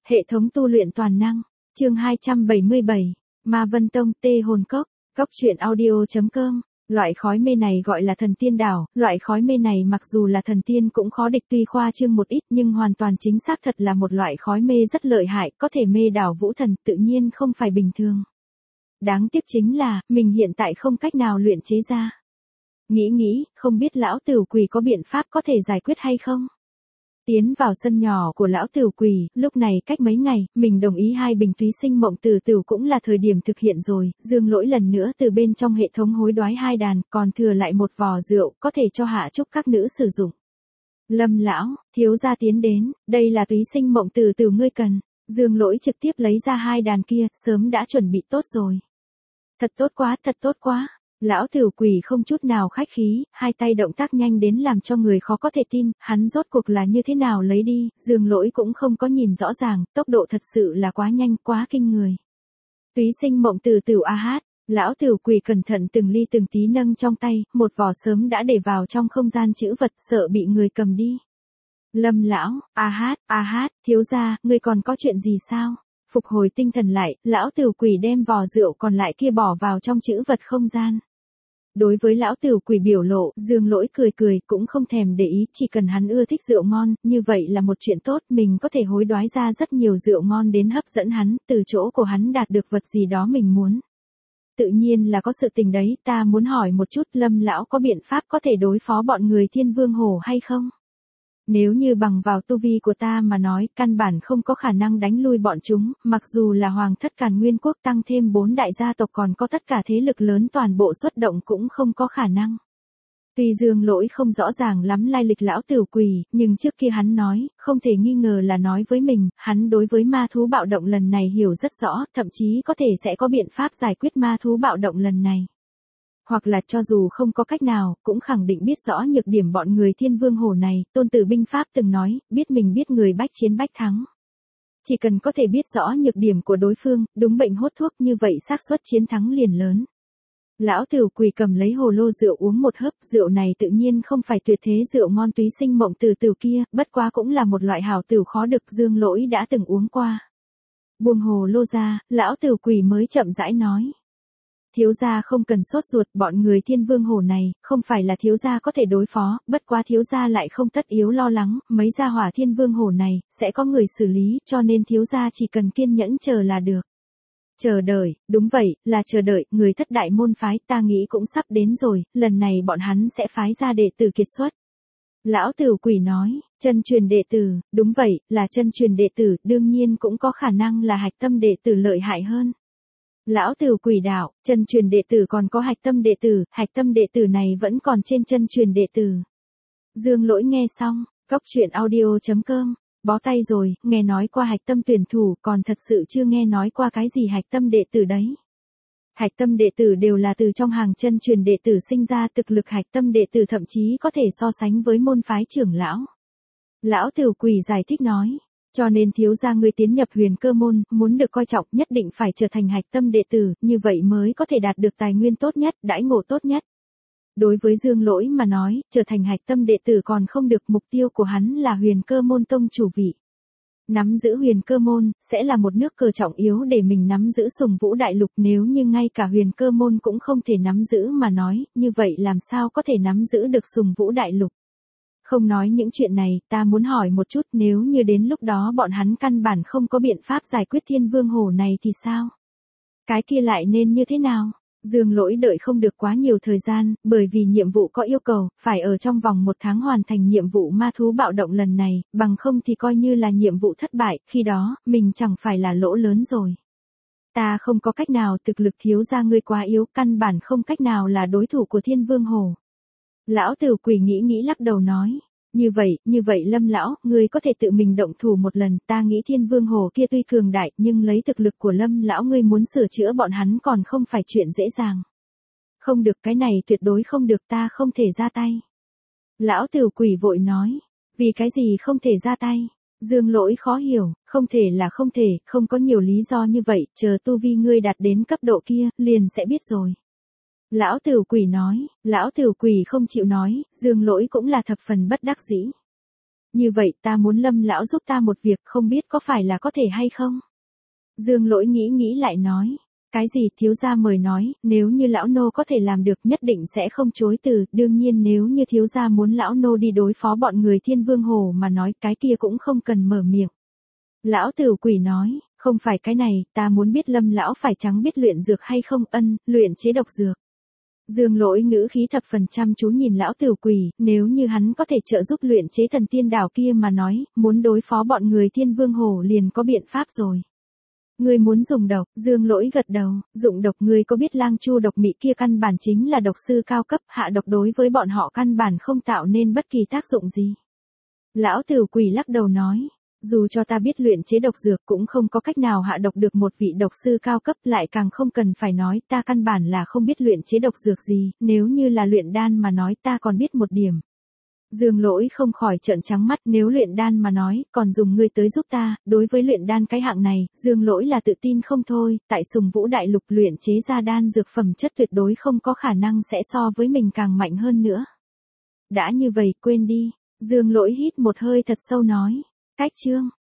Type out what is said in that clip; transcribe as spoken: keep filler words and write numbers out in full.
Hệ thống tu luyện toàn năng, chương hai trăm bảy mươi bảy, Ma Vân Tông, Tê Hồn Cốc, Cốc truyện audio chấm com. Loại khói mê này gọi là thần tiên đảo, loại khói mê này mặc dù là thần tiên cũng khó địch, tuy khoa trương một ít nhưng hoàn toàn chính xác thật là một loại khói mê rất lợi hại, có thể mê đảo vũ thần, tự nhiên không phải bình thường. Đáng tiếc chính là, mình hiện tại không cách nào luyện chế ra. Nghĩ nghĩ, không biết lão tửu quỷ có biện pháp có thể giải quyết hay không? Tiến vào sân nhỏ của lão tửu quỷ, lúc này cách mấy ngày, mình đồng ý hai bình túy sinh mộng tử tử cũng là thời điểm thực hiện rồi, Dương Lỗi lần nữa từ bên trong hệ thống hối đoái hai đàn, còn thừa lại một vò rượu, có thể cho hạ chúc các nữ sử dụng. Lâm lão, thiếu gia tiến đến, đây là túy sinh mộng tử tử ngươi cần. Dương Lỗi trực tiếp lấy ra hai đàn kia, sớm đã chuẩn bị tốt rồi. Thật tốt quá, thật tốt quá. Lão tửu quỷ không chút nào khách khí, hai tay động tác nhanh đến làm cho người khó có thể tin, hắn rốt cuộc là như thế nào lấy đi, Dương Lỗi cũng không có nhìn rõ ràng, tốc độ thật sự là quá nhanh, quá kinh người. Túy sinh mộng từ từ a hát, lão tửu quỷ cẩn thận từng ly từng tí nâng trong tay, một vỏ sớm đã để vào trong không gian trữ vật, sợ bị người cầm đi. Lâm lão, a hát, a hát, thiếu gia, ngươi còn có chuyện gì sao? Phục hồi tinh thần lại, lão tửu quỷ đem vò rượu còn lại kia bỏ vào trong trữ vật không gian. Đối với lão tửu quỷ biểu lộ, Dương Lỗi cười cười, cũng không thèm để ý, chỉ cần hắn ưa thích rượu ngon, như vậy là một chuyện tốt, mình có thể hối đoái ra rất nhiều rượu ngon đến hấp dẫn hắn, từ chỗ của hắn đạt được vật gì đó mình muốn. Tự nhiên là có sự tình đấy, ta muốn hỏi một chút, Lâm lão có biện pháp có thể đối phó bọn người Thiên Vương Hổ hay không? Nếu như bằng vào tu vi của ta mà nói, căn bản không có khả năng đánh lui bọn chúng, mặc dù là Hoàng thất Càn Nguyên quốc tăng thêm bốn đại gia tộc còn có tất cả thế lực lớn toàn bộ xuất động cũng không có khả năng. Tuy Dương Lỗi không rõ ràng lắm lai lịch lão tửu quỷ, nhưng trước kia hắn nói, không thể nghi ngờ là nói với mình, hắn đối với ma thú bạo động lần này hiểu rất rõ, thậm chí có thể sẽ có biện pháp giải quyết ma thú bạo động lần này. Hoặc là cho dù không có cách nào, cũng khẳng định biết rõ nhược điểm bọn người Thiên Vương Hổ này, Tôn Tử Binh Pháp từng nói, biết mình biết người bách chiến bách thắng. Chỉ cần có thể biết rõ nhược điểm của đối phương, đúng bệnh hốt thuốc như vậy xác suất chiến thắng liền lớn. Lão tửu quỷ cầm lấy hồ lô rượu uống một hớp, rượu này tự nhiên không phải tuyệt thế rượu ngon túy sinh mộng tử tử kia, bất quá cũng là một loại hảo tửu khó được, Dương Lỗi đã từng uống qua. Buông hồ lô ra, lão tửu quỷ mới chậm rãi nói. Thiếu gia không cần sốt ruột, bọn người Thiên Vương Hổ này, không phải là thiếu gia có thể đối phó, bất quá thiếu gia lại không tất yếu lo lắng, mấy gia hỏa Thiên Vương Hổ này, sẽ có người xử lý, cho nên thiếu gia chỉ cần kiên nhẫn chờ là được. Chờ đợi, đúng vậy, là chờ đợi, người thất đại môn phái, ta nghĩ cũng sắp đến rồi, lần này bọn hắn sẽ phái ra đệ tử kiệt xuất. Lão tửu quỷ nói, chân truyền đệ tử, đúng vậy, là chân truyền đệ tử, đương nhiên cũng có khả năng là hạch tâm đệ tử lợi hại hơn. Lão tửu quỷ đạo, chân truyền đệ tử còn có hạch tâm đệ tử, hạch tâm đệ tử này vẫn còn trên chân truyền đệ tử. Dương Lỗi nghe xong, cốc truyện audio chấm com, bó tay rồi, nghe nói qua hạch tâm tuyển thủ, còn thật sự chưa nghe nói qua cái gì hạch tâm đệ tử đấy. Hạch tâm đệ tử đều là từ trong hàng chân truyền đệ tử sinh ra, thực lực hạch tâm đệ tử thậm chí có thể so sánh với môn phái trưởng lão. Lão tửu quỷ giải thích nói. Cho nên thiếu gia ngươi tiến nhập Huyền Cơ môn, muốn được coi trọng nhất định phải trở thành hạch tâm đệ tử, như vậy mới có thể đạt được tài nguyên tốt nhất, đãi ngộ tốt nhất. Đối với Dương Lỗi mà nói, trở thành hạch tâm đệ tử còn không được, mục tiêu của hắn là Huyền Cơ môn tông chủ vị. Nắm giữ Huyền Cơ môn, sẽ là một nước cờ trọng yếu để mình nắm giữ Sùng Vũ Đại Lục, nếu như ngay cả Huyền Cơ môn cũng không thể nắm giữ mà nói, như vậy làm sao có thể nắm giữ được Sùng Vũ Đại Lục. Không nói những chuyện này, ta muốn hỏi một chút, nếu như đến lúc đó bọn hắn căn bản không có biện pháp giải quyết Thiên Vương Hổ này thì sao? Cái kia lại nên như thế nào? Dương Lỗi đợi không được quá nhiều thời gian, bởi vì nhiệm vụ có yêu cầu, phải ở trong vòng một tháng hoàn thành nhiệm vụ ma thú bạo động lần này, bằng không thì coi như là nhiệm vụ thất bại, khi đó, mình chẳng phải là lỗ lớn rồi. Ta không có cách nào, thực lực thiếu gia ngươi quá yếu, căn bản không cách nào là đối thủ của Thiên Vương Hổ. Lão tửu quỷ nghĩ nghĩ lắc đầu nói, như vậy, như vậy Lâm lão, ngươi có thể tự mình động thủ một lần, ta nghĩ Thiên Vương Hổ kia tuy cường đại, nhưng lấy thực lực của Lâm lão ngươi muốn sửa chữa bọn hắn còn không phải chuyện dễ dàng. Không được, cái này tuyệt đối không được, ta không thể ra tay. Lão tửu quỷ vội nói, vì cái gì không thể ra tay? Dương Lỗi khó hiểu, không thể là không thể, không có nhiều lý do như vậy, chờ tu vi ngươi đạt đến cấp độ kia, liền sẽ biết rồi. Lão tửu quỷ nói, lão tửu quỷ không chịu nói, Dương Lỗi cũng là thập phần bất đắc dĩ. Như vậy ta muốn Lâm lão giúp ta một việc, không biết có phải là có thể hay không? Dương Lỗi nghĩ nghĩ lại nói. Cái gì? Thiếu gia mời nói, nếu như lão nô có thể làm được nhất định sẽ không chối từ, đương nhiên nếu như thiếu gia muốn lão nô đi đối phó bọn người Thiên Vương Hồ mà nói, cái kia cũng không cần mở miệng. Lão Tử Quỷ nói, không phải cái này, ta muốn biết Lâm lão phải chăng biết luyện dược hay không, ân, luyện chế độc dược. Dương Lỗi ngữ khí thập phần chăm chú nhìn lão Tử Quỷ, nếu như hắn có thể trợ giúp luyện chế thần tiên đảo kia mà nói, muốn đối phó bọn người Thiên Vương Hồ liền có biện pháp rồi. Ngươi muốn dùng độc, Dương Lỗi gật đầu, dụng độc, ngươi có biết Lang Chu độc mị kia căn bản chính là độc sư cao cấp, hạ độc đối với bọn họ căn bản không tạo nên bất kỳ tác dụng gì. Lão Tử Quỷ lắc đầu nói, dù cho ta biết luyện chế độc dược cũng không có cách nào hạ độc được một vị độc sư cao cấp, lại càng không cần phải nói ta căn bản là không biết luyện chế độc dược gì, nếu như là luyện đan mà nói ta còn biết một điểm. Dương Lỗi không khỏi trợn trắng mắt, nếu luyện đan mà nói, còn dùng ngươi tới giúp ta, đối với luyện đan cái hạng này, Dương Lỗi là tự tin không thôi, tại Sùng Vũ Đại Lục luyện chế ra đan dược phẩm chất tuyệt đối không có khả năng sẽ so với mình càng mạnh hơn nữa. Đã như vậy, quên đi, Dương Lỗi hít một hơi thật sâu nói, cách chương.